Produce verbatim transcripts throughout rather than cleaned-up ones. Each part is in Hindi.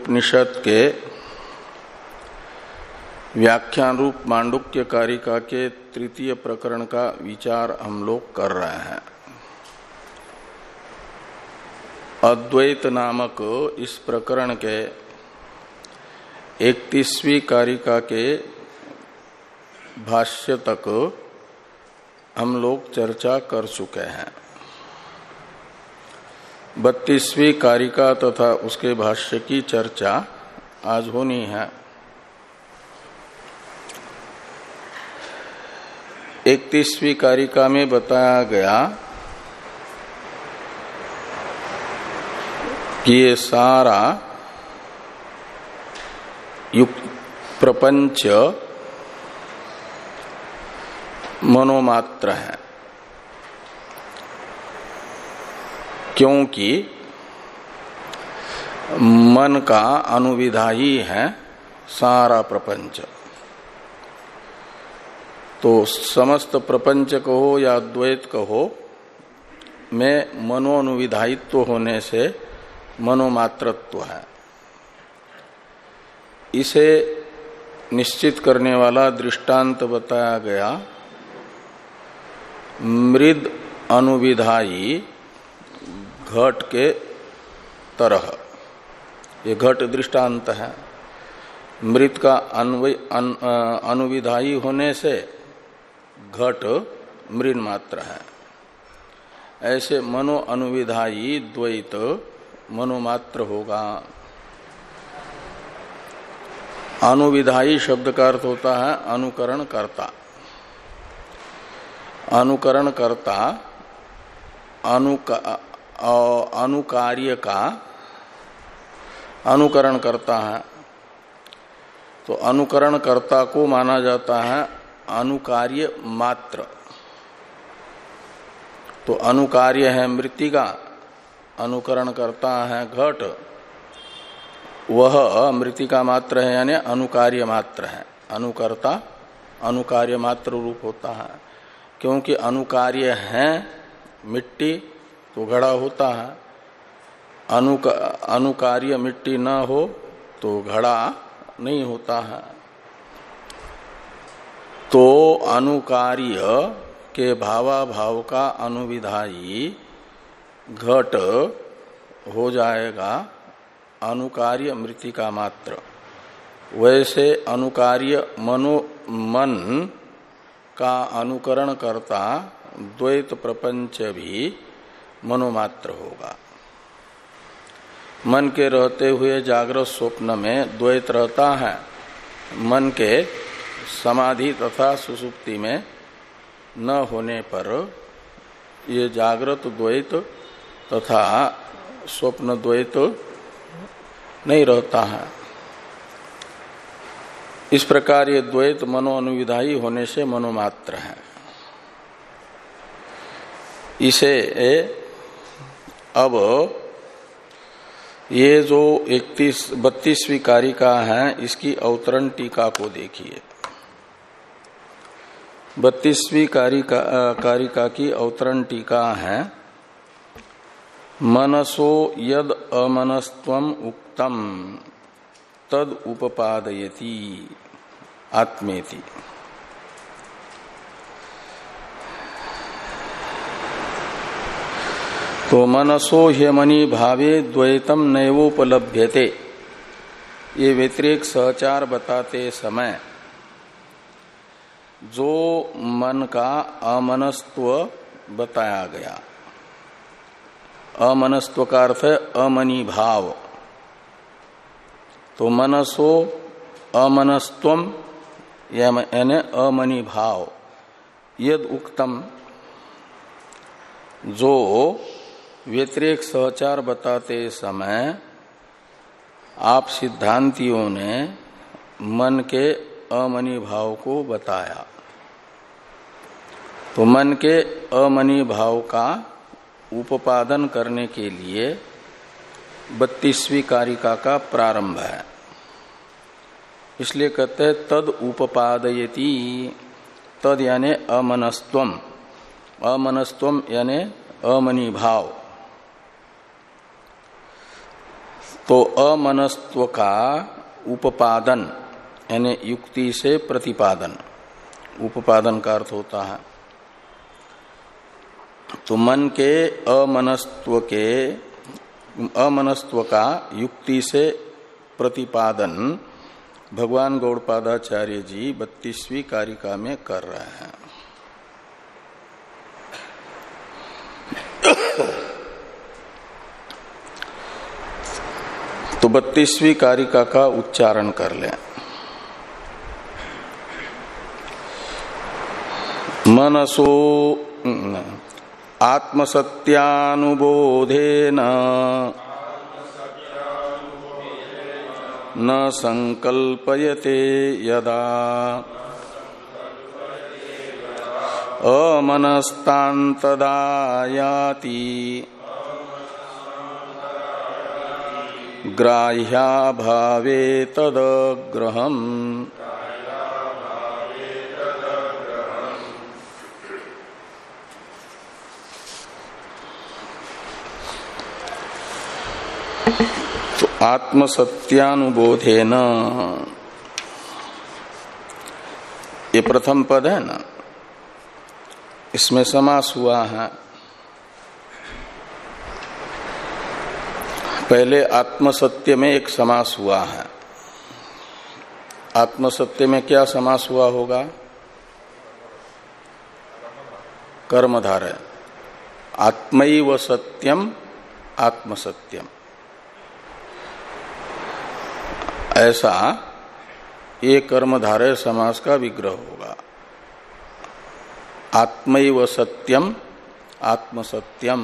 उपनिषद के व्याख्यान रूप मांडुक्य कारिका के तृतीय प्रकरण का विचार हम लोग कर रहे हैं। अद्वैत नामक इस प्रकरण के इकतीसवीं कारिका के भाष्य तक हम लोग चर्चा कर चुके हैं। बत्तीसवीं कारिका तथा उसके भाष्य की चर्चा आज होनी है। इकतीसवीं कारिका में बताया गया कि ये सारा युक्त प्रपंच मनोमात्र है, क्योंकि मन का अनुविधा ही है सारा प्रपंच। तो समस्त प्रपंच कहो या द्वैत कहो में मनोनुविधायित्व होने से मनोमात्रत्व है। इसे निश्चित करने वाला दृष्टांत बताया गया मृद अनुविधायी घट के तरह। ये घट दृष्टांत है। मृत का अन, अनुविधायी होने से घट मृन मात्र है। ऐसे मनो अनुविधायी द्वैत मनोमात्र होगा। अनुविधायी शब्द का अर्थ होता है अनुकरण कर्ता। अनुकरण कर्ता अनुका, अनुकार्य का अनुकरण करता है। तो अनुकरण कर्ता को माना जाता है अनुकार्य मात्र। तो अनुकार्य है मृत्तिका, अनुकरण करता है घट, वह मृत्तिका मात्र है यानी अनुकार्य मात्र है। अनुकर्ता अनुकार्य मात्र रूप होता है, क्योंकि अनुकार्य है मिट्टी तो घड़ा होता है। अनुक, अनुकार्य मिट्टी न हो तो घड़ा नहीं होता है। तो अनुकार्य के भावाभाव का अनुविधायी घट हो जाएगा अनुकार्य मृत्तिका मात्र। वैसे अनुकार्य मनो मन का अनुकरण करता द्वैत प्रपंच भी मनोमात्र होगा। मन के रहते हुए जागृत स्वप्न में द्वैत रहता है। मन के समाधि तथा सुसुप्ति में न होने पर ये जागृत द्वैत तथा स्वप्न द्वैत नहीं रहता है। इस प्रकार ये द्वैत मनो अनुविधायी होने से मनोमात्र है। इसे अब ये जो इकतीस बत्तीसवीं कारिका है इसकी अवतरण टीका को देखिए। बत्तीसवीं कारिका कारिका की अवतरण टीका है मनसो यद अमनस्त्वम उक्तम तद उपपादयति आत्मेति। तो मनसो ह्यमनि भावे द्वैतम नैवोपलभ्यते, ये व्यतिरेक सहचार बताते समय जो मन का अमनस्त्व बताया गया। अमनस्त्व का अर्थ है अमनि भाव। तो मनसो अमनस्त्वम यानी अमनि भाव यद उक्तम, जो व्यतिरेक सहचार बताते समय आप सिद्धांतियों ने मन के अमनि भाव को बताया। तो मन के अमनि भाव का उपादन करने के लिए बत्तीसवीं कारिका का प्रारंभ है। इसलिए कहते हैं तद उपपादयति। तद यानी अमनस्त्वम, अमनस्त्वम यानी अमनि भाव। तो अमनस्त्व का उपादन यानी युक्ति से प्रतिपादन, उपादन का अर्थ होता है। तो मन के अमनस्त्व के अमनस्त्व का युक्ति से प्रतिपादन भगवान गौड़पादाचार्य जी बत्तीसवीं कारिका में कर रहे हैं। तो बत्तीसवीं कारिका का उच्चारण कर लें। मनसो आत्मसत्यानुबोधेन न संकल्पयते यदा अमनस्तान्तदा याति ग्राह्याभावे तदग्रहम्। तो आत्मसत्यानुबोधेन, ये प्रथम पद है ना, इसमें समास हुआ है। पहले आत्मसत्य में एक समास हुआ है। आत्मसत्य में क्या समास हुआ होगा? कर्मधारय। आत्मैव सत्यम आत्मसत्यम, ऐसा ये कर्मधारय समास का विग्रह होगा। आत्मैव सत्यम आत्मसत्यम,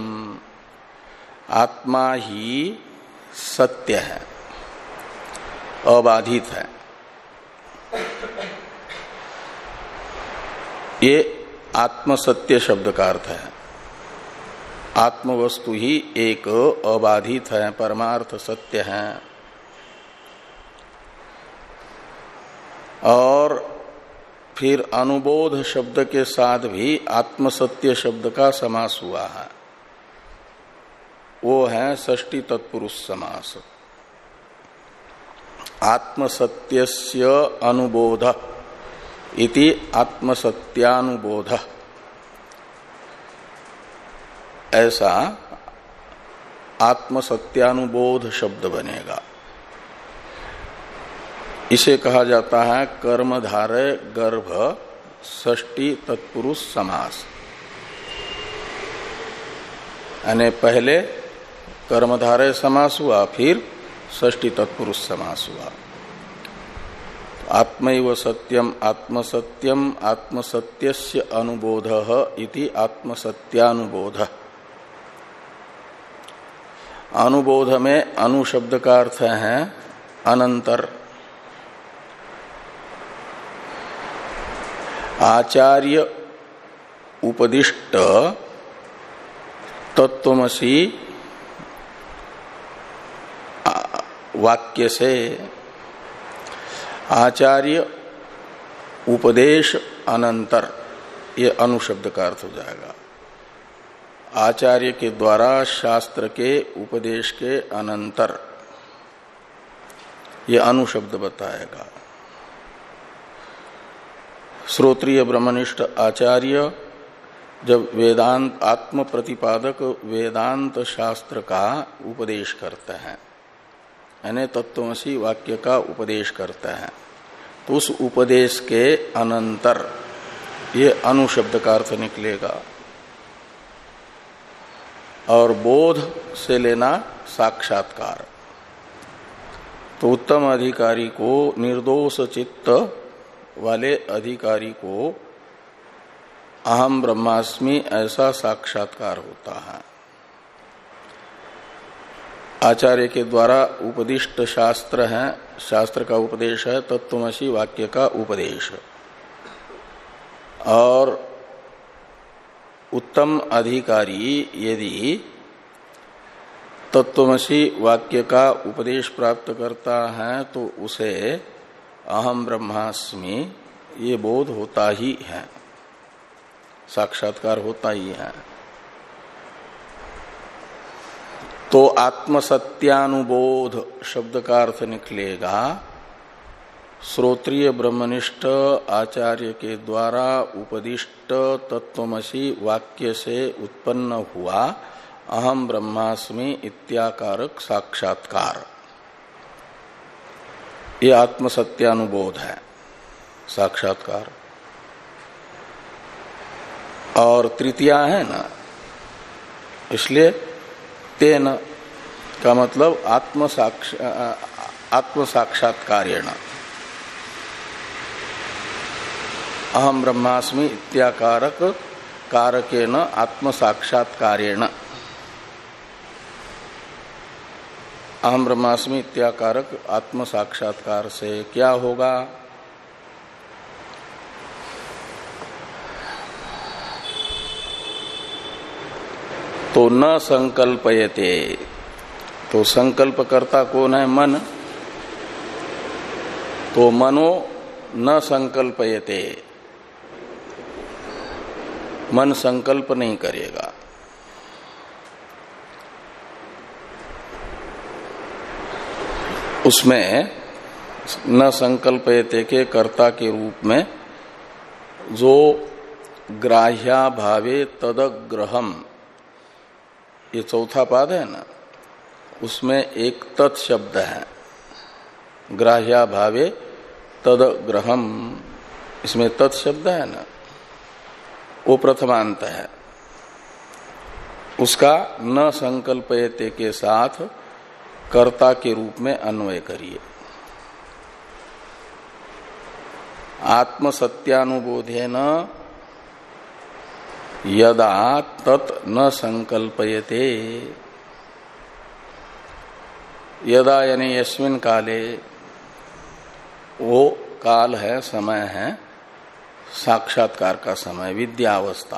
आत्मा ही सत्य है, अबाधित है। ये आत्मसत्य शब्द का अर्थ है। आत्मवस्तु ही एक अबाधित है, परमार्थ सत्य है। और फिर अनुबोध शब्द के साथ भी आत्मसत्य शब्द का समास हुआ है, वो है षष्ठी तत्पुरुष समास। आत्मसत्यस्य अनुबोध इति आत्मसत्यानुबोध, ऐसा आत्मसत्यानुबोध शब्द बनेगा। इसे कहा जाता है कर्मधारय गर्भ षष्ठी तत्पुरुष समास। यानी पहले कर्मधारय समास हुआ, फिर षष्ठी तत्पुरुष समास हुआ। आत्मैव सत्यम आत्मसत्यम आत्मसत्यस्य अनुबोधः इति आत्मसत्यानुबोध। अनुबोध में अनु शब्द का अर्थ है अनंतर। आचार्य उपदिष्ट तत्वमसि वाक्य से आचार्य उपदेश अनंतर, ये अनुशब्द का अर्थ हो जाएगा। आचार्य के द्वारा शास्त्र के उपदेश के अनंतर, ये अनुशब्द बताएगा। श्रोत्रिय ब्रह्मनिष्ठ आचार्य जब वेदांत आत्म प्रतिपादक वेदांत शास्त्र का उपदेश करते हैं, यानी तत्वमसि वाक्य का उपदेश करते हैं, तो उस उपदेश के अनंतर ये अनुशब्द का अर्थ निकलेगा। और बोध से लेना साक्षात्कार। तो उत्तम अधिकारी को, निर्दोष चित्त वाले अधिकारी को अहम ब्रह्मास्मि ऐसा साक्षात्कार होता है। आचार्य के द्वारा उपदिष्ट शास्त्र है, शास्त्र का उपदेश है तत्वमसि वाक्य का उपदेश। और उत्तम अधिकारी यदि तत्वमसि वाक्य का उपदेश प्राप्त करता है तो उसे अहम ब्रह्मास्मि ये बोध होता ही है, साक्षात्कार होता ही है। तो आत्मसत्यानुबोध शब्द का अर्थ निकलेगा श्रोत्रिय ब्रह्मनिष्ठ आचार्य के द्वारा उपदिष्ट तत्वमसि वाक्य से उत्पन्न हुआ अहम ब्रह्मास्मि इत्याकारक साक्षात्कार, ये आत्मसत्यानुबोध है, साक्षात्कार। और तृतीया है ना, इसलिए तेन का मतलब आत्म आत्म साक्षात्कारेण, अहम ब्रह्मास्मि इत्याकारक कारकेन आत्म साक्षात्कारेण, अहम ब्रह्मास्मि इत्याकारक आत्म साक्षात्कार से क्या होगा? तो न संकल्पयते, तो संकल्प करता कौन है? मन। तो मनो न संकल्पयते, मन संकल्प नहीं करेगा। उसमें न संकल्पयते के कर्ता के रूप में जो ग्राह्या भावे तदग्रहम, ये चौथा पाद है ना, उसमें एक तत् शब्द है, ग्राह्या भावे तदग्रहम, इसमें तत् शब्द है ना, वो प्रथमांत है। उसका न संकल्पयते के साथ कर्ता के रूप में अन्वय करिए। आत्मसत्यानुबोधेन यदा तत् न संकल्पयते, यदा यानी यस्मिन काले, वो काल है, समय है साक्षात्कार का समय, विद्यावस्था।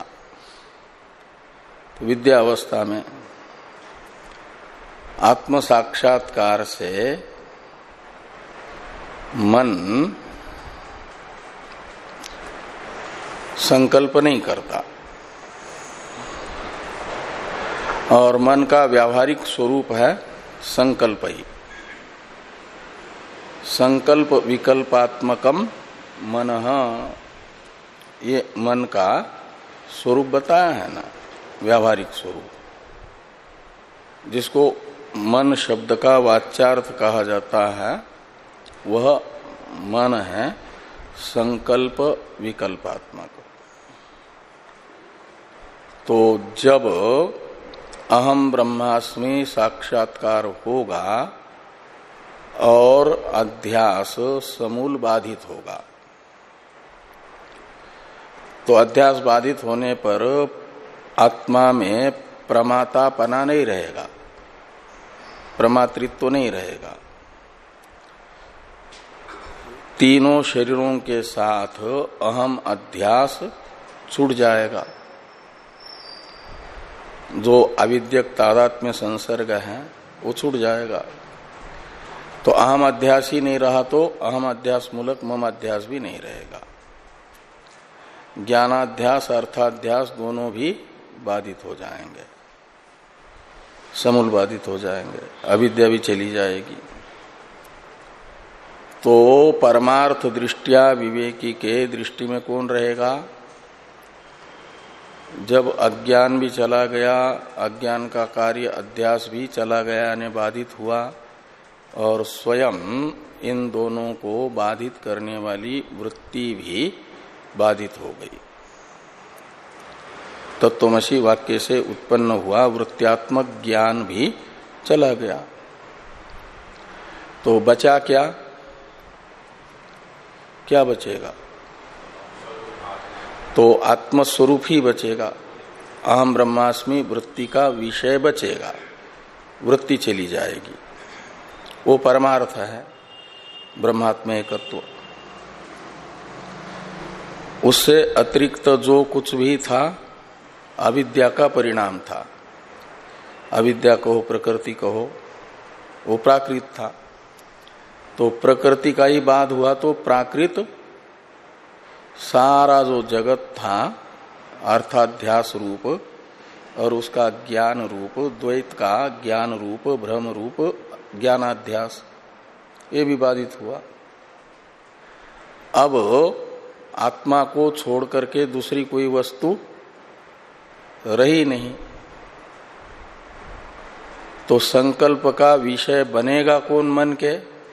तो विद्यावस्था में आत्म साक्षात्कार से मन संकल्प नहीं करता, और मन का व्यावहारिक स्वरूप है संकल्प ही। संकल्प विकल्पात्मकम मनः, ये मन का स्वरूप बताया है ना, व्यावहारिक स्वरूप, जिसको मन शब्द का वाच्यार्थ कहा जाता है, वह मन है संकल्प विकल्पात्मक। तो जब अहम ब्रह्मास्मि साक्षात्कार होगा और अध्यास समूल बाधित होगा, तो अध्यास बाधित होने पर आत्मा में प्रमातापना नहीं रहेगा, प्रमातृत्व नहीं रहेगा। तीनों शरीरों के साथ अहम अध्यास छूट जाएगा। जो अविद्यक तादात्म्य संसर्ग है वो छूट जाएगा। तो अहम अध्यास ही नहीं रहा तो अहम अध्यास मूलक मम अध्यास भी नहीं रहेगा। ज्ञानाध्यास अर्थाध्यास दोनों भी बाधित हो जाएंगे, समूल बाधित हो जाएंगे, अविद्या भी चली जाएगी। तो परमार्थ दृष्टिया विवेकी के दृष्टि में कौन रहेगा? जब अज्ञान भी चला गया, अज्ञान का कार्य अध्यास भी चला गया यानी बाधित हुआ, और स्वयं इन दोनों को बाधित करने वाली वृत्ति भी बाधित हो गई। तत्वमसि वाक्य से उत्पन्न हुआ वृत्त्यात्मक ज्ञान भी चला गया। तो बचा क्या? क्या बचेगा? तो आत्मस्वरूप ही बचेगा। अहम ब्रह्मास्मि वृत्ति का विषय बचेगा, वृत्ति चली जाएगी। वो परमार्थ है, ब्रह्मात्म एकत्व। उससे अतिरिक्त जो कुछ भी था अविद्या का परिणाम था। अविद्या कहो, प्रकृति कहो, वो प्राकृत था। तो प्रकृति का ही बाध हुआ तो प्राकृत सारा जो जगत था अर्थाध्यास रूप, और उसका ज्ञान रूप, द्वैत का ज्ञान रूप भ्रम रूप ज्ञानाध्यास, ये भी बाधित हुआ। अब आत्मा को छोड़ करके दूसरी कोई वस्तु रही नहीं, तो संकल्प का विषय बनेगा कौन मन के?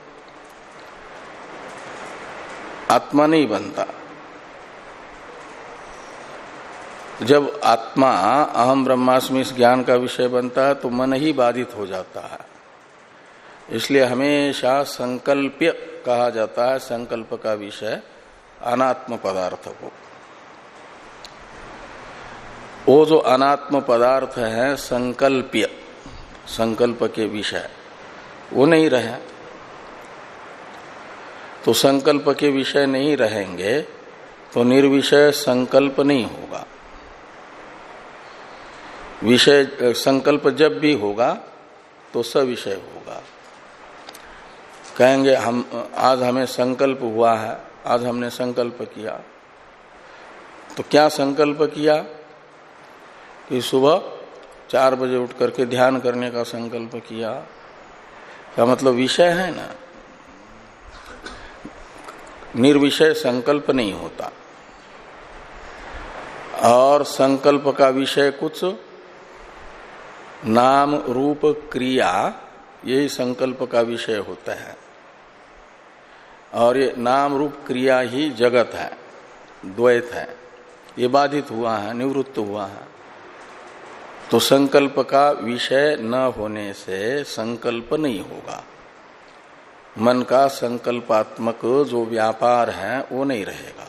आत्मा नहीं बनता। जब आत्मा अहम ब्रह्मास्मि इस ज्ञान का विषय बनता है तो मन ही बाधित हो जाता है। इसलिए हमेशा संकल्प्य कहा जाता है संकल्प का विषय अनात्म पदार्थ को। वो जो अनात्म पदार्थ है संकल्प्य, संकल्प के विषय, वो नहीं रहे। तो संकल्प के विषय नहीं रहेंगे तो निर्विषय संकल्प नहीं होगा। विषय संकल्प जब भी होगा तो सविषय होगा। कहेंगे हम आज हमें संकल्प हुआ है, आज हमने संकल्प किया, तो क्या संकल्प किया कि सुबह चार बजे उठ करके ध्यान करने का संकल्प किया, क्या मतलब विषय है ना। निर्विषय संकल्प नहीं होता। और संकल्प का विषय कुछ नाम रूप क्रिया, यही संकल्प का विषय होता है। और ये नाम रूप क्रिया ही जगत है, द्वैत है, ये बाधित हुआ है, निवृत्त हुआ है। तो संकल्प का विषय न होने से संकल्प नहीं होगा। मन का संकल्पात्मक जो व्यापार है वो नहीं रहेगा।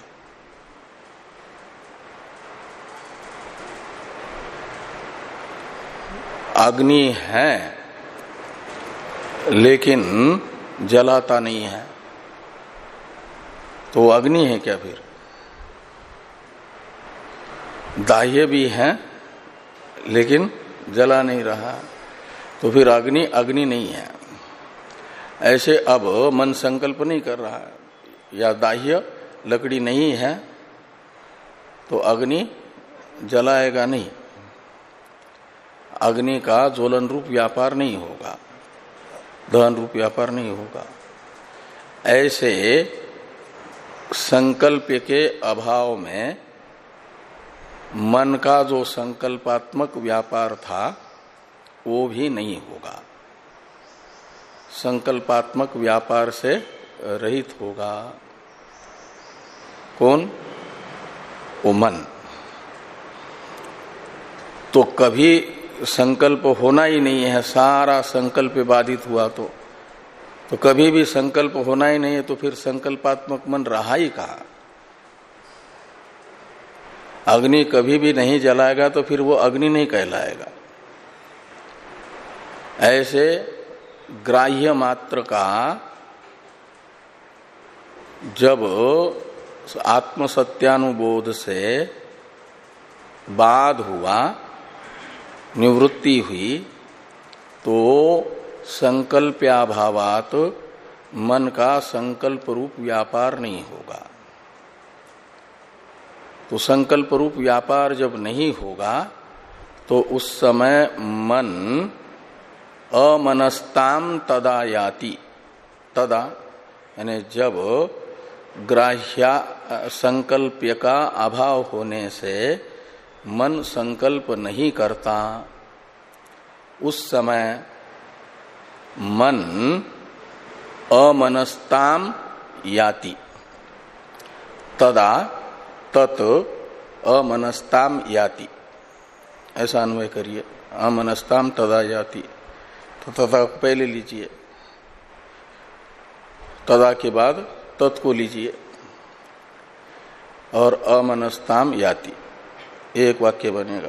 अग्नि है लेकिन जलाता नहीं है, तो वो अग्नि है क्या? फिर दाह्य भी है लेकिन जला नहीं रहा, तो फिर अग्नि अग्नि नहीं है। ऐसे अब मन संकल्प नहीं कर रहा है या दाह्य लकड़ी नहीं है तो अग्नि जलाएगा नहीं, अग्नि का ज्वलन रूप व्यापार नहीं होगा, दहन रूप व्यापार नहीं होगा। ऐसे संकल्प के अभाव में मन का जो संकल्पात्मक व्यापार था वो भी नहीं होगा, संकल्पात्मक व्यापार से रहित होगा। कौन? वो मन। तो कभी संकल्प होना ही नहीं है, सारा संकल्प बाधित हुआ तो तो कभी भी संकल्प होना ही नहीं है, तो फिर संकल्पात्मक मन रहा ही कहाँ? अग्नि कभी भी नहीं जलाएगा तो फिर वो अग्नि नहीं कहलाएगा। ऐसे ग्राह्य मात्र का जब आत्म सत्यानुबोध से बाध हुआ, निवृत्ति हुई, तो संकल्प्याभावात मन का संकल्प रूप व्यापार नहीं होगा। तो संकल्प रूप व्यापार जब नहीं होगा तो उस समय मन अमनस्ताम तदा याति, तदा यानी जब ग्राह्य संकल्प्य का अभाव होने से मन संकल्प नहीं करता, उस समय मन अमनस्ताम याति, तदा तत् अमनस्ताम याति, ऐसा अन्वय करिए। अमनस्ताम तदा याति, तो तथा को पहले लीजिए, तदा के बाद तत् को लीजिए और अमनस्ताम याति, एक वाक्य बनेगा।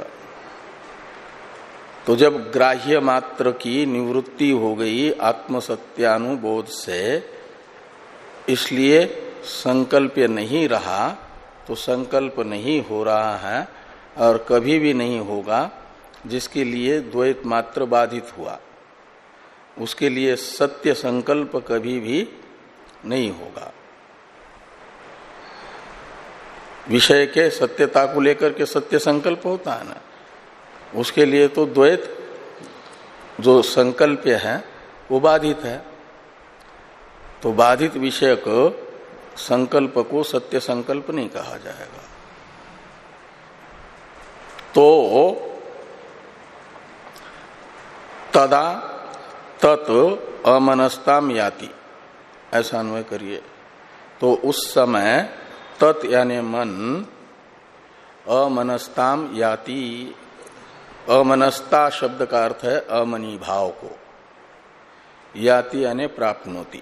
तो जब ग्राह्य मात्र की निवृत्ति हो गई आत्मसत्यानुबोध से, इसलिए संकल्प नहीं रहा, तो संकल्प नहीं हो रहा है और कभी भी नहीं होगा। जिसके लिए द्वैत मात्र बाधित हुआ, उसके लिए सत्य संकल्प कभी भी नहीं होगा। विषय के सत्यता को लेकर के सत्य संकल्प होता है ना, उसके लिए तो द्वैत जो संकल्प्य है वो बाधित है। तो बाधित विषयक संकल्प को सत्य संकल्प नहीं कहा जाएगा। तो तदा तत् अमनस्ताम याति, ऐसा अन्वय करिए। तो उस समय तत् यानी मन अमनस्ताम याति, अमनस्ता शब्द का अर्थ है अमनी भाव को, याति यानी प्राप्नोति।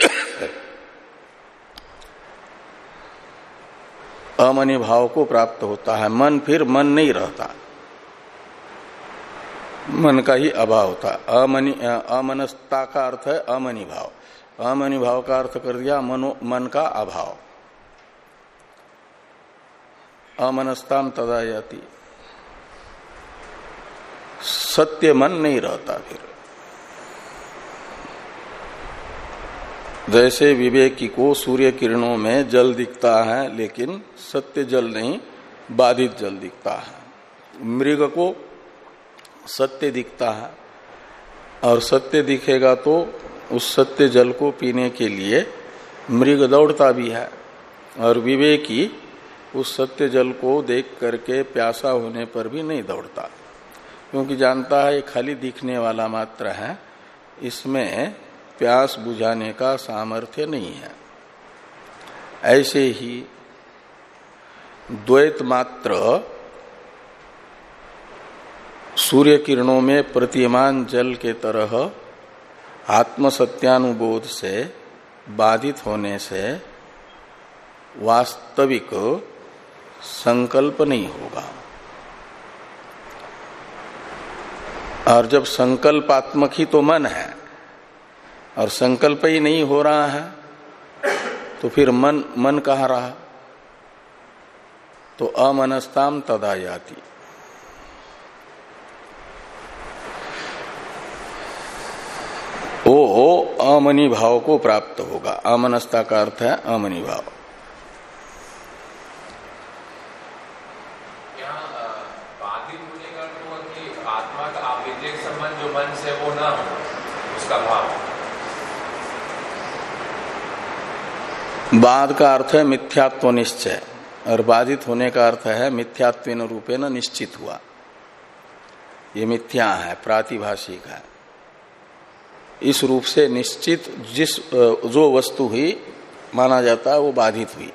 अमनी भाव को प्राप्त होता है। मन फिर मन नहीं रहता, मन का ही अभाव होता। अमनी अमनस्ता का अर्थ है अमनी भाव, अमनी भाव का अर्थ कर दिया मनो मन का अभाव। अमनस्ताम तदा याति, सत्य मन नहीं रहता। फिर जैसे विवेकी को सूर्य किरणों में जल दिखता है लेकिन सत्य जल नहीं, बाधित जल दिखता है। मृग को सत्य दिखता है और सत्य दिखेगा तो उस सत्य जल को पीने के लिए मृग दौड़ता भी है, और विवेकी उस सत्य जल को देख करके प्यासा होने पर भी नहीं दौड़ता, क्योंकि जानता है ये खाली दिखने वाला मात्र है, इसमें प्यास बुझाने का सामर्थ्य नहीं है। ऐसे ही द्वैत मात्र सूर्य किरणों में प्रतिमान जल के तरह आत्मसत्यानुबोध से बाधित होने से वास्तविक संकल्प नहीं होगा। और जब संकल्पात्मक ही तो मन है और संकल्प ही नहीं हो रहा है तो फिर मन मन कहाँ रहा। तो अमनस्ताम तदा याति, वो अमनी भाव को प्राप्त होगा। अमनस्ता का अर्थ है अमनी भाव। बाधित होने का तो कि आत्मा का आवेद्यक संबंध जो मन से वो ना हो, उसका भाव। बाध का अर्थ है मिथ्यात्व निश्चय, और बाधित होने का अर्थ है मिथ्यात्वेन रूपेण निश्चित हुआ। ये मिथ्या है, प्रातिभाषिक है। इस रूप से निश्चित जिस जो वस्तु हुई माना जाता है वो बाधित हुई।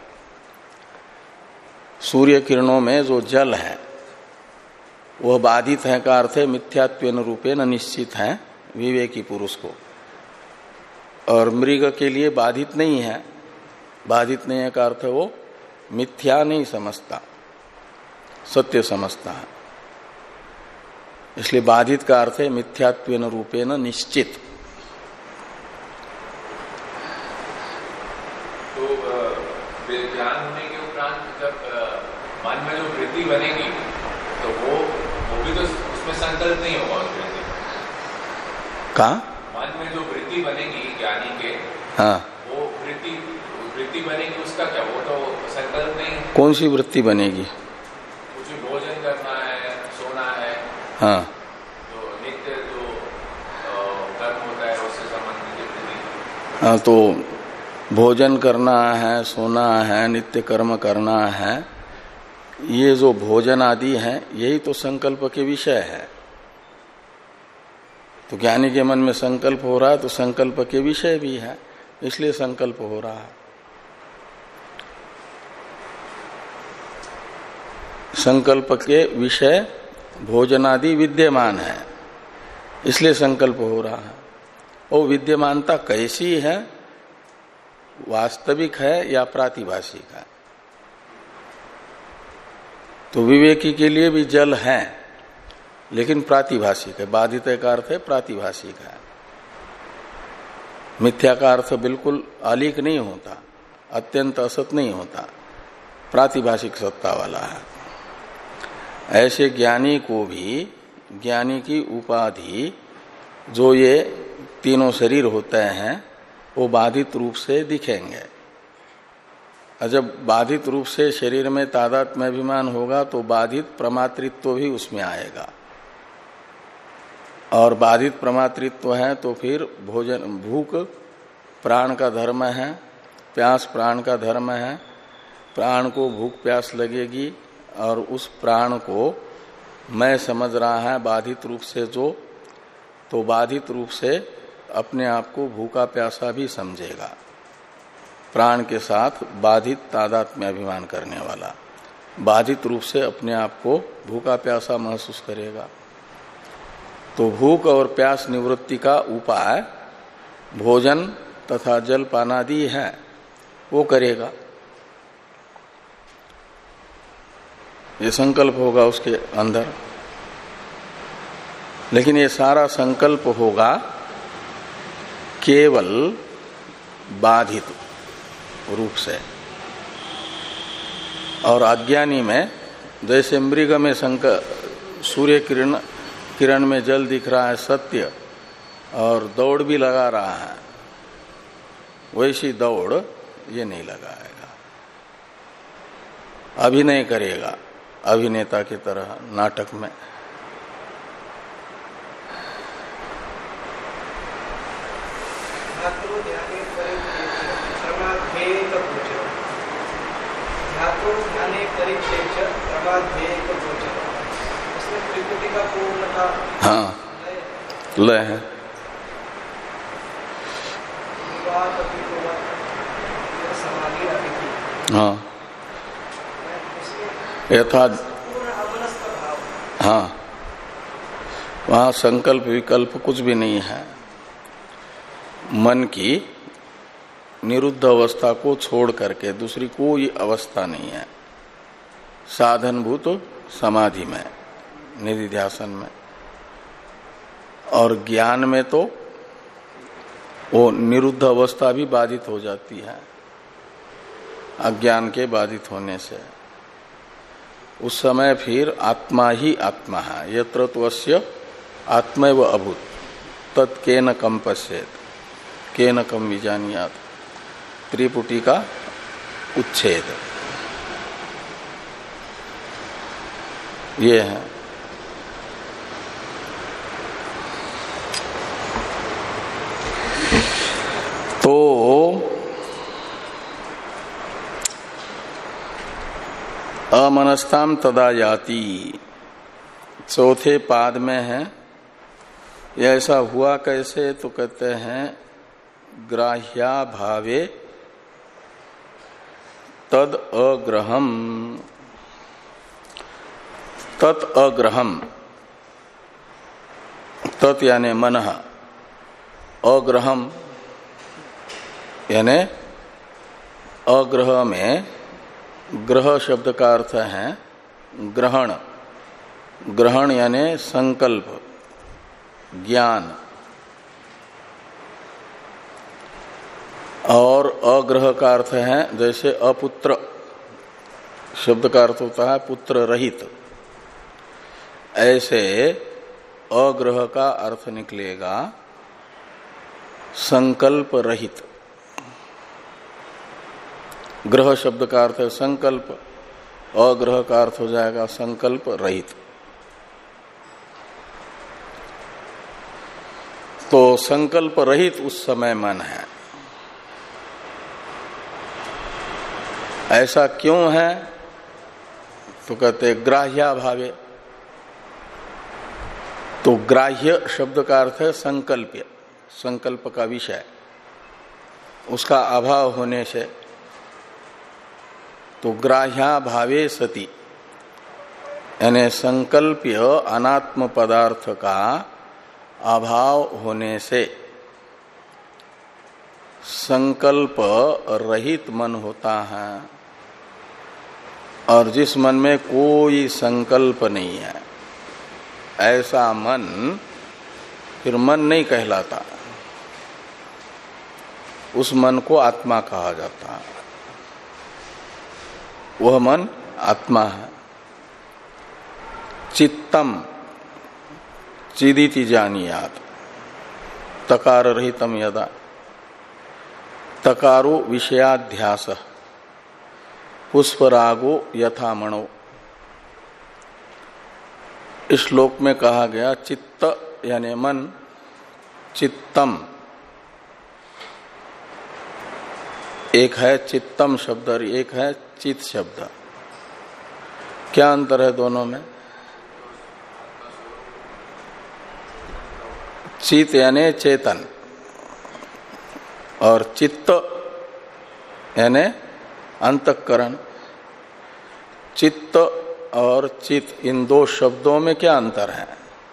सूर्य किरणों में जो जल है वह बाधित है का अर्थ है मिथ्यात्वेन रूपेण निश्चित है विवेकी पुरुष को, और मृग के लिए बाधित नहीं है। बाधित नहीं है का अर्थ है वो मिथ्या नहीं समझता, सत्य समझता है। इसलिए बाधित का अर्थ है मिथ्यात्वेन रूपेण निश्चित। तो ज्ञान होने के उपरांत जब मन में जो वृत्ति बनेगी तो वो वो भी तो उसमें संकल्प नहीं होगा। उस वृत्ति का मन में जो वृत्ति बनेगी ज्ञानी के, हाँ, वो वृत्ति वृत्ति बनेगी, उसका क्या, वो तो संकल्प नहीं। कौन सी वृत्ति बनेगी? कुछ भोजन करना है, सोना है, हाँ, जो नित्य जो कर्म होता है उससे संबंधित वृत्ति। हाँ, तो भोजन करना है, सोना है, नित्य कर्म करना है, ये जो भोजन आदि है यही तो संकल्प के विषय है। तो ज्ञानी के मन में संकल्प हो रहा है तो संकल्प के विषय भी है, इसलिए संकल्प हो रहा है। संकल्प के विषय भोजनादि विद्यमान है, इसलिए संकल्प हो रहा है। और विद्यमानता कैसी है, वास्तविक है या प्रातिभाषिक है? तो विवेकी के लिए भी जल है लेकिन प्रातिभाषिक है। बाधित का अर्थ है प्रातिभाषिक है। मिथ्या का अर्थ बिल्कुल अलीक नहीं होता, अत्यंत असत नहीं होता, प्रातिभाषिक सत्ता वाला है। ऐसे ज्ञानी को भी ज्ञानी की उपाधि जो ये तीनों शरीर होते हैं वो बाधित रूप से दिखेंगे। और जब बाधित रूप से शरीर में तादात्म्य अभिमान होगा तो बाधित प्रमातृत्व भी उसमें आएगा। और बाधित प्रमातृत्व है तो फिर भोजन भूख प्राण का धर्म है, प्यास प्राण का धर्म है। प्राण को भूख प्यास लगेगी और उस प्राण को मैं समझ रहा है बाधित रूप से जो, तो बाधित रूप से अपने आप को भूखा प्यासा भी समझेगा। प्राण के साथ बाधित तादात्म्य अभिमान करने वाला बाधित रूप से अपने आप को भूखा प्यासा महसूस करेगा। तो भूख और प्यास निवृत्ति का उपाय भोजन तथा जल पानादि है, वो करेगा। ये संकल्प होगा उसके अंदर। लेकिन ये सारा संकल्प होगा केवल बाधित रूप से। और अज्ञानी में जैसे मृग में संक सूर्य किरण किरण में जल दिख रहा है सत्य और दौड़ भी लगा रहा है, वैसी दौड़ ये नहीं लगाएगा, अभिनय करेगा अभिनेता की तरह नाटक में। हाँ लय है। हाँ यथा हाँ वहाँ संकल्प विकल्प कुछ भी नहीं है। मन की निरुद्ध अवस्था को छोड़ करके दूसरी कोई अवस्था नहीं है। साधनभूत समाधि में, निधिध्यासन में। और ज्ञान में तो वो निरुद्ध अवस्था भी बाधित हो जाती है अज्ञान के बाधित होने से। उस समय फिर आत्मा ही आत्मा है। यत्र त्वस्य आत्मैव अभूत तत् केन कम पश्येत केन कम विजानियात। त्रिपुटी का उच्छेद ये है। तो अमनस्ताम तदा याति चौथे पाद में है। यह ऐसा हुआ कैसे, तो कहते हैं ग्राह्या भावे तद अग्रहम। तत् अग्रहम, तत् यानी मन, अग्रहम यानी अग्रह में ग्रह शब्द का अर्थ है ग्रहण। ग्रहण यानी संकल्प, ज्ञान। और अग्रह का अर्थ है जैसे अपुत्र शब्द का अर्थ होता है पुत्र रहित, ऐसे अग्रह का अर्थ निकलेगा संकल्प रहित। ग्रह शब्द का अर्थ है संकल्प, अग्रह का अर्थ हो जाएगा संकल्प रहित। तो संकल्प रहित उस समय मन है। ऐसा क्यों है, तो कहते ग्राह्या भावे। तो ग्राह्य शब्द का अर्थ है संकल्प, संकल्प का विषय, उसका अभाव होने से। तो ग्राह्या भावे सति यानी संकल्प्य अनात्म पदार्थ का अभाव होने से संकल्प रहित मन होता है। और जिस मन में कोई संकल्प नहीं है ऐसा मन फिर मन नहीं कहलाता, उस मन को आत्मा कहा जाता है। वह मन आत्मा है। चित्तम चिदिति जानियात तकार रहितम यदा। तकारो विषयाध्यास पुष्परागो यथा मणो। इस श्लोक में कहा गया चित्त यानी मन, चित्तम, एक है चित्तम शब्द और एक है चित शब्द। क्या अंतर है दोनों में? चित यानी चेतन और चित्त यानी अंतःकरण। चित्त और चित, इन दो शब्दों में क्या अंतर है?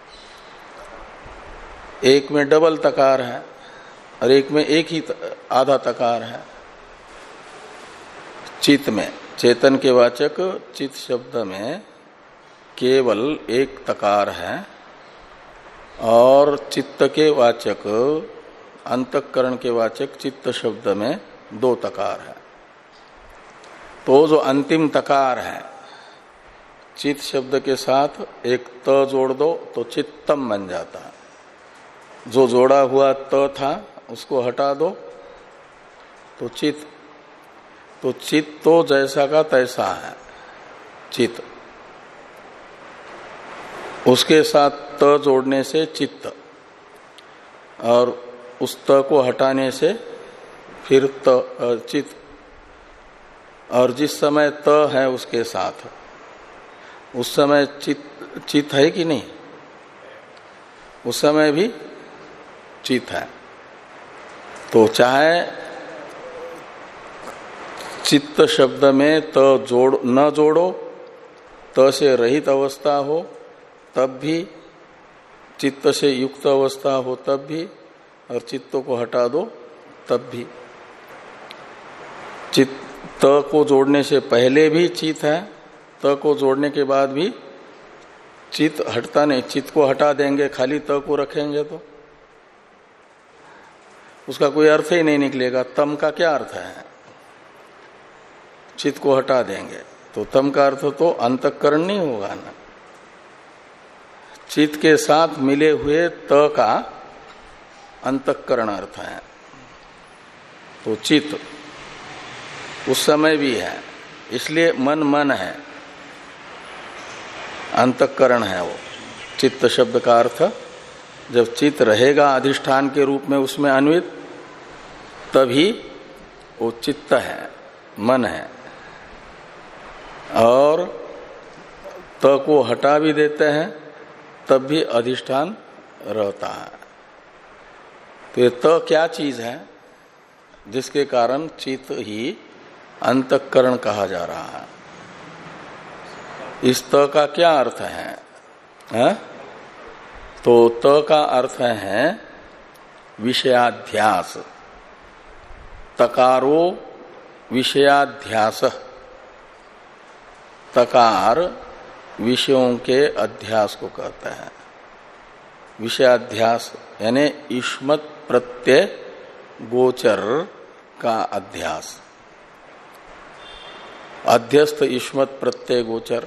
एक में डबल तकार है और एक में एक ही आधा तकार है। चित में, चेतन के वाचक चित शब्द में केवल एक तकार है और चित्त के वाचक, अंतःकरण के वाचक चित्त शब्द में दो तकार है। तो जो अंतिम तकार है, चित शब्द के साथ एक त जोड़ दो तो चित्तम बन जाता है। जो जोड़ा हुआ त था उसको हटा दो तो चित, तो चित तो जैसा का तैसा है चित, उसके साथ त जोड़ने से चित्त और उस त को हटाने से फिर त चित, और जिस समय त है उसके साथ उस समय चित चित है कि नहीं? उस समय भी चित है। तो चाहे चित्त शब्द में त जोड़ न जोड़ो, त से रहित अवस्था हो तब भी, चित्त से युक्त अवस्था हो तब भी, और चित्त को हटा दो तब भी। चित्त को जोड़ने से पहले भी चित है, त को जोड़ने के बाद भी चित हटता नहीं। चित को हटा देंगे, खाली त को रखेंगे तो उसका कोई अर्थ ही नहीं निकलेगा। तम का क्या अर्थ है? चित को हटा देंगे तो तम का अर्थ तो अंतःकरण नहीं होगा ना। चित के साथ मिले हुए त का अंतःकरण अर्थ है। तो चित उस समय भी है, इसलिए मन मन है, अंतःकरण है वो। चित्त शब्द का अर्थ जब चित्त रहेगा अधिष्ठान के रूप में उसमें अन्वित, तभी वो चित्त है, मन है। और त को हटा भी देते हैं तब भी अधिष्ठान रहता है। तो ये त क्या चीज है जिसके कारण चित्त ही अंतःकरण कहा जा रहा है? इस त का क्या अर्थ है, है? तो त का अर्थ है विषयाध्यास। तकारो विषयाध्यास, तकार विषयों के अध्यास को कहते हैं। विषयाध्यास यानी ईष्मत प्रत्यय गोचर का अध्यास। अध्यस्त ईष्मत प्रत्यय गोचर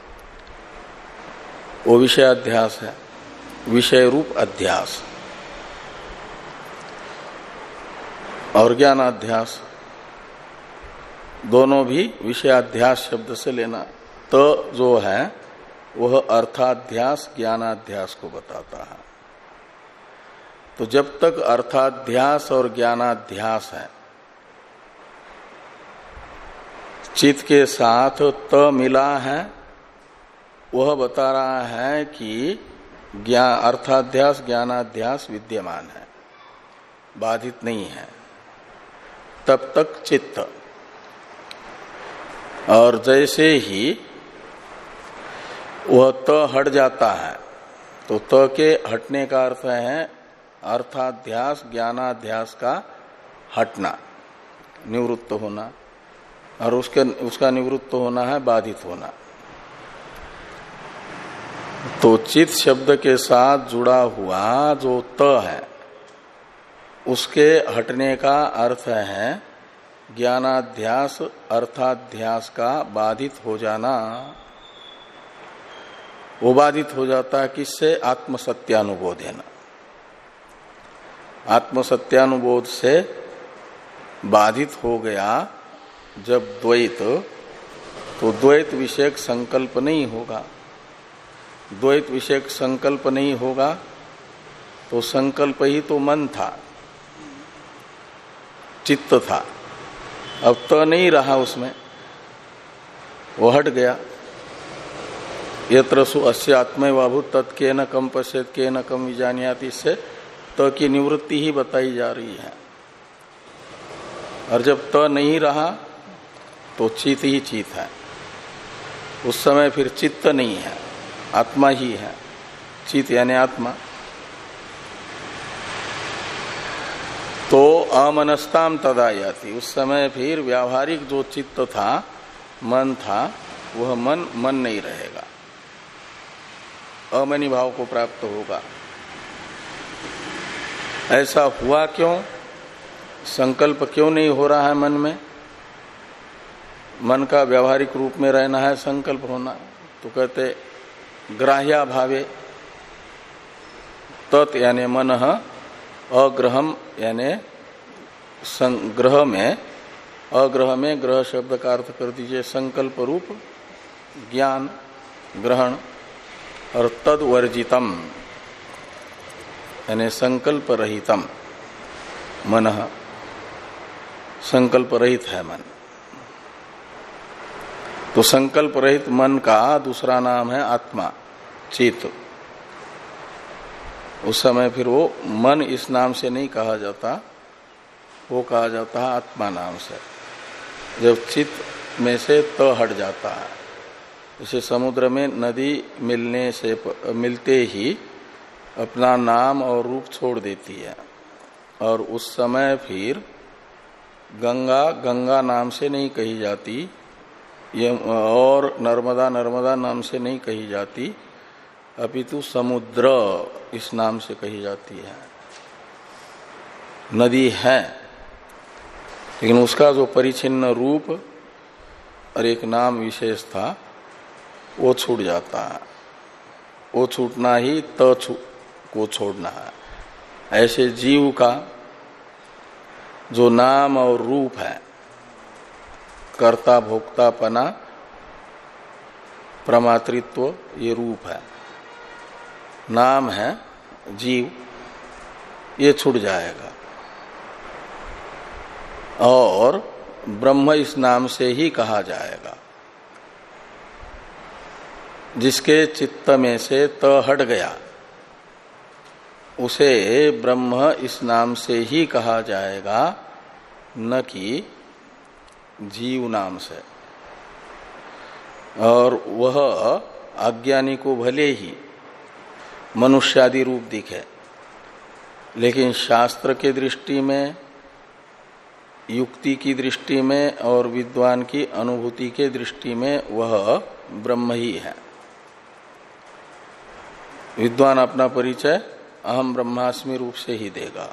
वो विषयाध्यास है, विषय रूप अध्यास। और ज्ञानाध्यास, दोनों भी विषयाध्यास शब्द से लेना। तो जो है वह अर्थाध्यास ज्ञानाध्यास को बताता है। तो जब तक अर्थाध्यास और ज्ञानाध्यास है, चित्त के साथ त मिला है, वह बता रहा है कि ज्ञान अर्थाध्यास ज्ञानाध्यास विद्यमान है, बाधित नहीं है, तब तक चित्त। और जैसे ही वह त हट जाता है तो त के हटने का अर्थ है अर्थाध्यास ज्ञानाध्यास का हटना, निवृत्त होना, और उसके उसका निवृत्त होना है बाधित होना। तो चित शब्द के साथ जुड़ा हुआ जो त है उसके हटने का अर्थ है ज्ञानाध्यास अर्थाध्यास का बाधित हो जाना। वो बाधित हो जाता है किससे? आत्मसत्यानुबोध है ना। आत्मसत्यानुबोध से बाधित हो गया जब द्वैत, तो द्वैत विषयक संकल्प नहीं होगा। द्वैत विषयक संकल्प नहीं होगा तो संकल्प ही तो मन था, चित्त था। अब त नहीं रहा उसमें, वो हट गया। यत्र सु अस्य आत्मैवाभूत तत् के न कम पश्येत के न कम विजानियात, इससे त की निवृत्ति ही बताई जा रही है। और जब त नहीं रहा तो चित ही चित है। उस समय फिर चित्त नहीं है, आत्मा ही है। चित यानी आत्मा। तो अमनस्ताम तदा याति, उस समय फिर व्यावहारिक जो चित्त था, मन था, वह मन मन नहीं रहेगा, अमनी भाव को प्राप्त होगा। ऐसा हुआ क्यों? संकल्प क्यों नहीं हो रहा है मन में? मन का व्यावहारिक रूप में रहना है संकल्प होना। तो कहते ग्राह्या भावे, तत् यानी मन, अग्रहम यानी ग्रह में, अग्रह में ग्रह शब्द का अर्थ कर दीजिए संकल्प रूप ज्ञान ग्रहण, और तद्वर्जितम यानी संकल्प रहितम मन, संकल्प रहित है मन। तो संकल्प रहित मन का दूसरा नाम है आत्मा, चित्त। उस समय फिर वो मन इस नाम से नहीं कहा जाता, वो कहा जाता है आत्मा नाम से। जब चित्त में से त हट जाता है, जैसे समुद्र में नदी मिलने से मिलते ही अपना नाम और रूप छोड़ देती है, और उस समय फिर गंगा गंगा नाम से नहीं कही जाती, ये और नर्मदा नर्मदा नाम से नहीं कही जाती, अपितु समुद्र इस नाम से कही जाती है। नदी है, लेकिन उसका जो परिचिन्न रूप और एक नाम विशेष था वो छूट जाता है। वो छूटना ही त छू को छोड़ना है। ऐसे जीव का जो नाम और रूप है, कर्ता भोक्तापना प्रमातृत्व, ये रूप है, नाम है जीव, ये छूट जाएगा। और ब्रह्म इस नाम से ही कहा जाएगा। जिसके चित्त में से त हट गया उसे ब्रह्म इस नाम से ही कहा जाएगा, न कि जीव नाम से। और वह अज्ञानी को भले ही मनुष्यादि रूप दिखे, लेकिन शास्त्र के दृष्टि में, युक्ति की दृष्टि में और विद्वान की अनुभूति के दृष्टि में वह ब्रह्म ही है। विद्वान अपना परिचय अहम ब्रह्मास्मि रूप से ही देगा,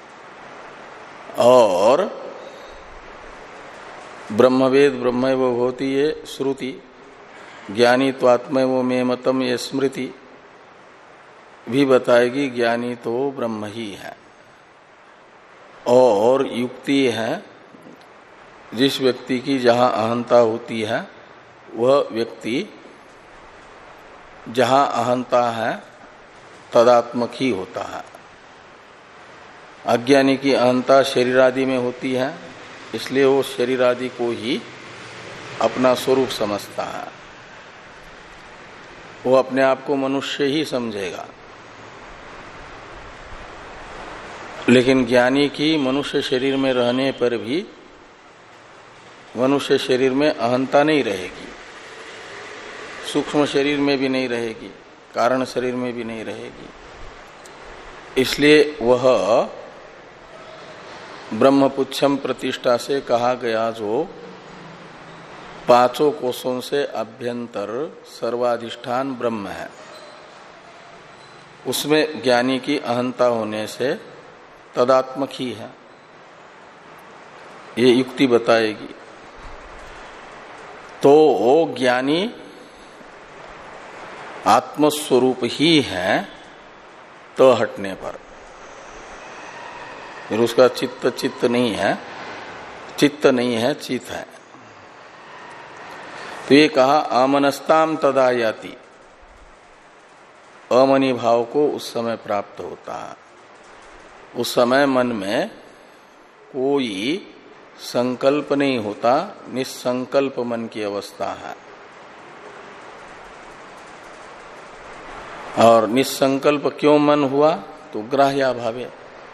और ब्रह्मवेद ब्रह्मैव भवति ये श्रुति, ज्ञानी तो आत्मैव मे मतम ये स्मृति भी बताएगी ज्ञानी तो ब्रह्म ही है। और युक्ति है, जिस व्यक्ति की जहां अहंता होती है वह व्यक्ति जहां अहंता है तदात्मक ही होता है। अज्ञानी की अहंता शरीर आदि में होती है, इसलिए वो शरीर आदि को ही अपना स्वरूप समझता है। वो अपने आप को मनुष्य ही समझेगा। लेकिन ज्ञानी की मनुष्य शरीर में रहने पर भी मनुष्य शरीर में अहंता नहीं रहेगी, सूक्ष्म शरीर में भी नहीं रहेगी, कारण शरीर में भी नहीं रहेगी। इसलिए वह ब्रह्मपुच्छम प्रतिष्ठा से कहा गया जो पांचों कोशों से अभ्यंतर सर्वाधिष्ठान ब्रह्म है, उसमें ज्ञानी की अहंता होने से तदात्मक ही है, ये युक्ति बताएगी। तो वो ज्ञानी आत्मस्वरूप ही है तो हटने पर, फिर उसका चित्त चित्त नहीं है, चित्त नहीं है, चित्त है। तो ये कहा अमनस्ताम तदा याति, अमनी भाव को उस समय प्राप्त होता है। उस समय मन में कोई संकल्प नहीं होता, निसंकल्प मन की अवस्था है। और निसंकल्प क्यों मन हुआ? तो ग्राह्याभावे।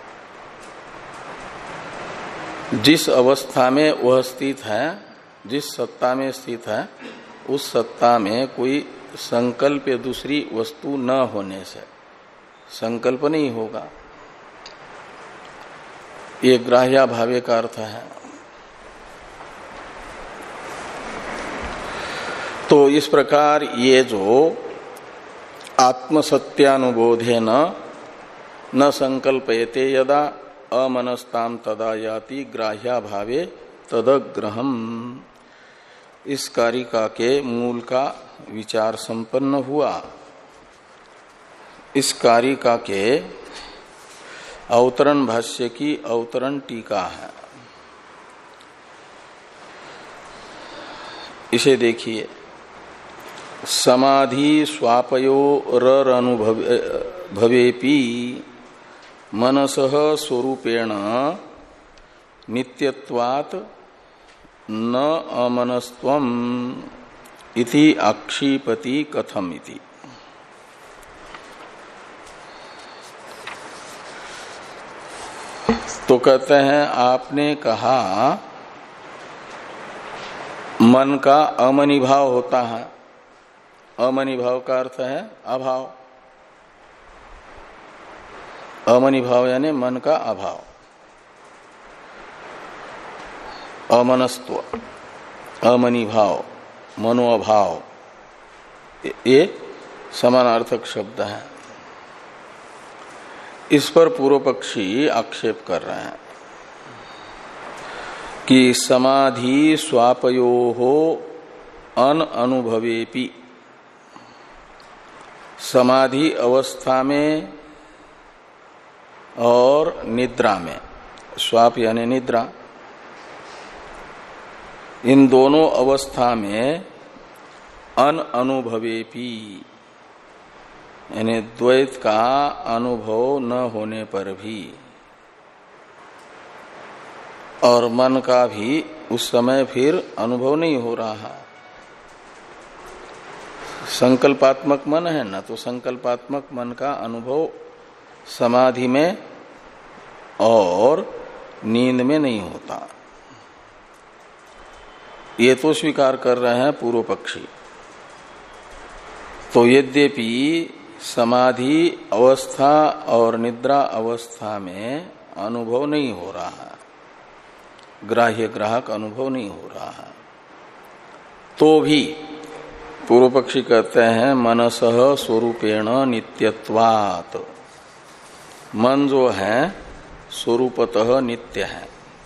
जिस अवस्था में वह स्थित है, जिस सत्ता में स्थित है, उस सत्ता में कोई संकल्प या दूसरी वस्तु न होने से संकल्प नहीं होगा। ये ग्राह्याभावे का अर्थ है। तो इस प्रकार ये जो आत्मसत्यानुबोधे न न संकल्पयते यदा अमनस्ताम तदा याति ग्राह्याभावे तदग्रहम, इस कारिका के मूल का विचार संपन्न हुआ। इस कारिका के अवतरण भाष्य की अवतरण टीका है। इसे देखिए। समाधि स्वापयो रर अनुभवेपि मनसः स्वरूपेण नित्यत्वात् न अमनस्त्वम् इति आक्षिपति कथम इति। तो कहते हैं आपने कहा मन का अमनिभाव होता है। अमनिभाव का अर्थ है अभाव। अमनिभाव यानी मन का अभाव, अमनस्त्व, अमनिभाव, मनोअभाव, ये समानार्थक शब्द है। इस पर पूर्व पक्षी आक्षेप कर रहे हैं कि समाधि स्वापयोहो अन अनुभवेपि, समाधि अवस्था में और निद्रा में, स्वाप यानी निद्रा, इन दोनों अवस्था में अन अनुभवेपि यानी द्वैत का अनुभव न होने पर भी और मन का भी उस समय फिर अनुभव नहीं हो रहा। संकल्पात्मक मन है ना, तो संकल्पात्मक मन का अनुभव समाधि में और नींद में नहीं होता। ये तो स्वीकार कर रहे हैं पूर्व पक्षी। तो यद्यपि समाधि अवस्था और निद्रा अवस्था में अनुभव नहीं हो रहा है, ग्राह्य ग्राहक अनुभव नहीं हो रहा है, तो भी पूर्व पक्षी कहते हैं मनसः स्वरूपेण नित्यत्वात्, मन जो है स्वरूपतः नित्य है।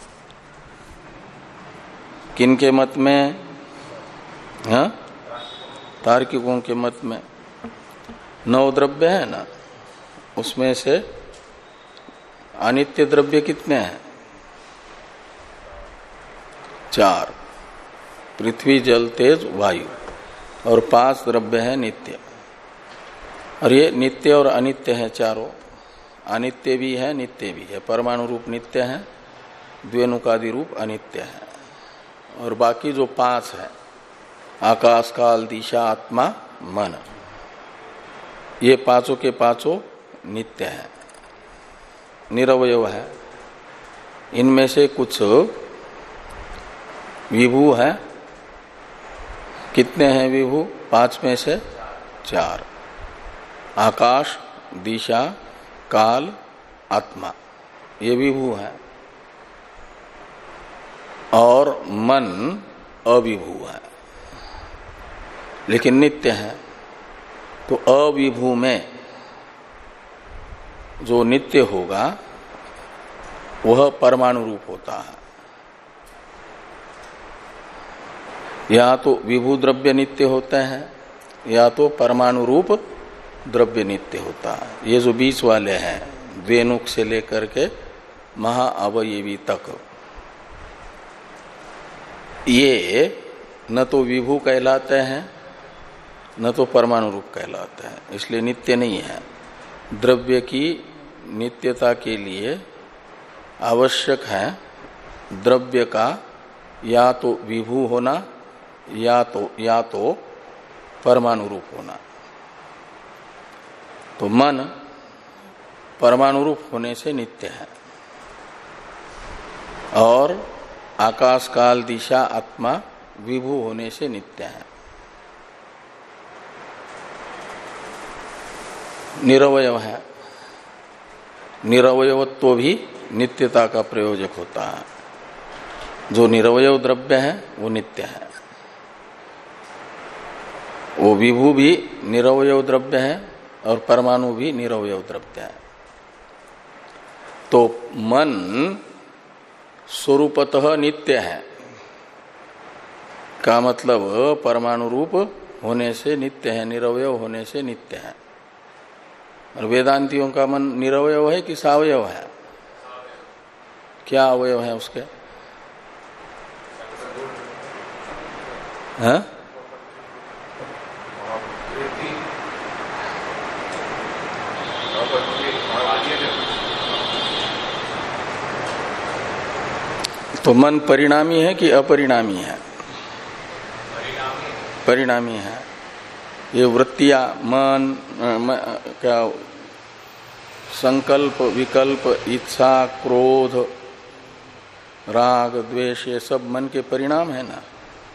किनके मत में? हाँ, तार्किकों के मत में। नौ द्रव्य है ना, उसमें से अनित्य द्रव्य कितने हैं? चार, पृथ्वी जल तेज वायु, और पांच द्रव्य है नित्य। और ये नित्य और अनित्य है चारों, अनित्य भी है नित्य भी है। परमाणु रूप नित्य है, द्वेनुकादि रूप अनित्य है, और बाकी जो पांच है आकाश काल दिशा आत्मा मन, ये पांचों के पांचों नित्य है, निरवय है। इनमें से कुछ विभू है। कितने हैं विभू? पांच में से चार, आकाश दिशा काल आत्मा, ये विभू है। और मन अविभू है लेकिन नित्य है। तो अविभू में जो नित्य होगा वह परमाणु रूप होता है। या तो विभू द्रव्य नित्य होते हैं, या तो परमाणु रूप द्रव्य नित्य होता है। ये जो बीच वाले हैं, द्वेनुक से लेकर के महाअवयवी तक, ये न तो विभू कहलाते हैं न तो परमाणु रूप कहलाते हैं, इसलिए नित्य नहीं है। द्रव्य की नित्यता के लिए आवश्यक है द्रव्य का या तो विभू होना या तो या तो परमाणु रूप होना। तो मन परमाणु रूप होने से नित्य है और आकाश काल दिशा आत्मा विभू होने से नित्य है। निरवय है, निरवयत्व भी नित्यता का प्रयोजक होता है। जो निरवय द्रव्य है वो नित्य है, वो विभू भी निरवय द्रव्य है और परमाणु भी निरवय द्रव्य है। तो मन स्वरूपतः नित्य है का मतलब परमाणु रूप होने से नित्य है, निरवय होने से नित्य है। और वेदांतियों का मन निरवय है कि सावयव है? क्या अवयव है उसके? हाँ? तो मन परिणामी है कि अपरिणामी है? परिणामी है। ये वृत्तियां मन, म, क्या संकल्प, विकल्प, इच्छा, क्रोध, राग, द्वेष, ये सब मन के परिणाम है ना।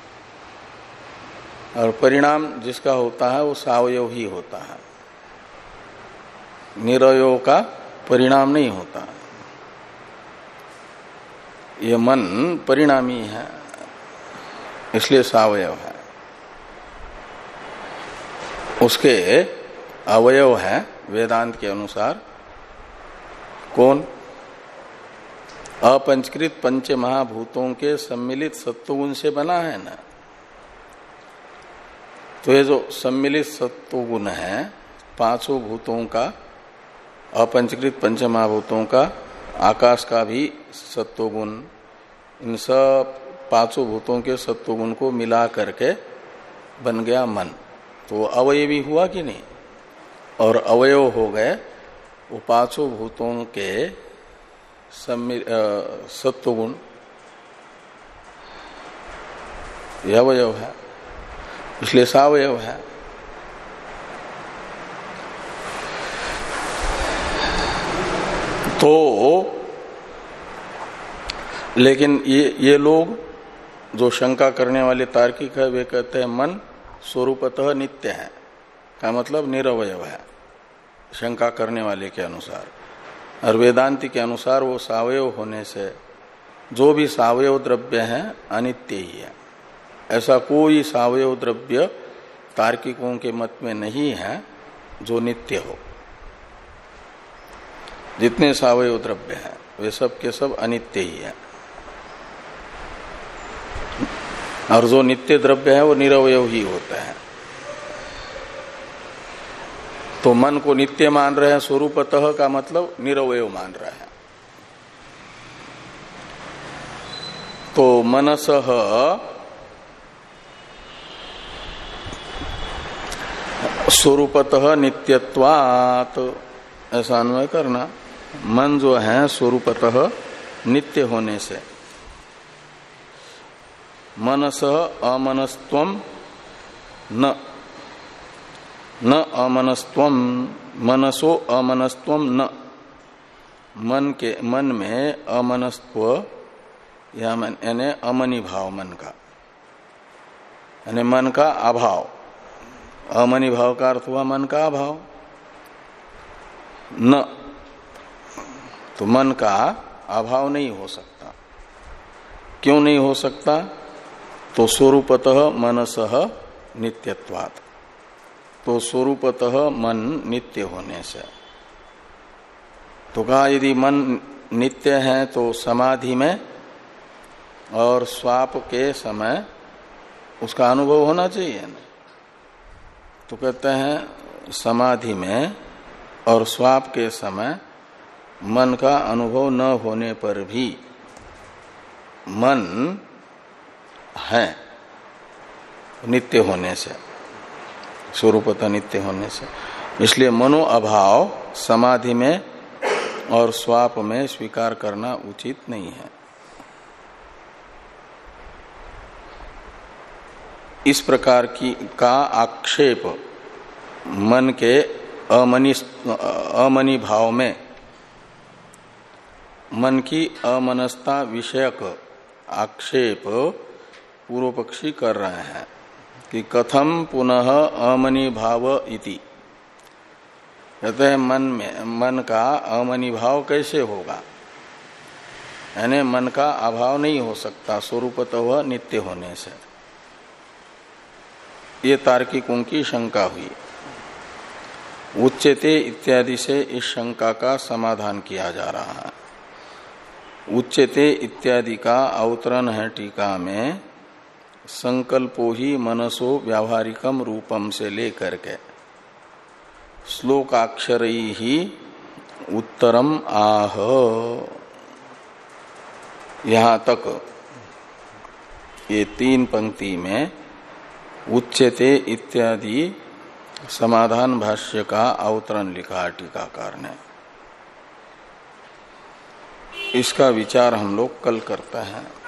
और परिणाम जिसका होता है वो सावयव ही होता है, निरवय का परिणाम नहीं होता। ये मन परिणामी है इसलिए सावयव है। उसके अवयव है वेदांत के अनुसार कौन? अपंचकृत पंच महाभूतों के सम्मिलित सत्वगुण से बना है ना। तो ये जो सम्मिलित सत्वगुण है पांचों भूतों का, अपंचकृत पंच महाभूतों का, आकाश का भी सत्वगुण, इन सब पांचों भूतों के सत्वगुण को मिला करके बन गया मन। तो अवयवी हुआ कि नहीं? और अवयव हो गए वो पांचों भूतों के सत्वगुण, यह अवयव है इसलिए सावयव है। तो लेकिन ये ये लोग जो शंका करने वाले तार्किक है वे कहते हैं मन स्वरूपतः नित्य है का मतलब निरवय है शंका करने वाले के अनुसार। और वेदांति के अनुसार वो सावयव होने से जो भी सावयव द्रव्य है अनित्य ही है। ऐसा कोई सावयव द्रव्य तार्किकों के मत में नहीं है जो नित्य हो। जितने सावयव द्रव्य हैं वे सब के सब अनित्य ही है। और जो नित्य द्रव्य है वो निरवय ही होता है। तो मन को नित्य मान रहे हैं स्वरूपतः का मतलब निरवय मान रहे हैं। तो मनसः स्वरूपतः नित्यत्वात् ऐसा अन्वय करना। मन जो है स्वरूपतः नित्य होने से, मनसः अमनस्त्वम न न अमनस्त्वम, मनसो अमनस्त्वम न, मन के मन में अमनस्त्व यानी अमनी भाव मन का, यानी मन का अभाव। अमनी भाव का अर्थ हुआ मन का अभाव। न तो मन का अभाव नहीं हो सकता। क्यों नहीं हो सकता? तो स्वरूपतः मनसः नित्यत्वात्, तो स्वरूपतः मन नित्य होने से। तो कहा यदि मन नित्य है तो समाधि में और स्वाप के समय उसका अनुभव होना चाहिए ना। तो कहते हैं समाधि में और स्वाप के समय मन का अनुभव न होने पर भी मन है नित्य होने से, स्वरूपतः नित्य होने से। इसलिए मनो अभाव समाधि में और स्वाप में स्वीकार करना उचित नहीं है। इस प्रकार की का आक्षेप मन के अमनी अमनी भाव में मन की अमनस्ता विषयक आक्षेप पूर्व पक्षी कर रहे हैं कि कथम पुनः अमनी भाव इति। कहते हैं मन में मन का अमनी भाव कैसे होगा, यानी मन का अभाव नहीं हो सकता स्वरूपतः नित्य होने से। ये तार्किकों की शंका हुई। उच्यते इत्यादि से इस शंका का समाधान किया जा रहा है। उच्यते इत्यादि का अवतरण है टीका में, संकल्पो ही मनसो व्यावहारिकम रूपम से लेकर के श्लोकाक्षरई ही उत्तरम आह, यहां तक ये तीन पंक्ति में उच्यते इत्यादि समाधान भाष्य का अवतरण लिखा टीकाकार ने। इसका विचार हम लोग कल करते हैं।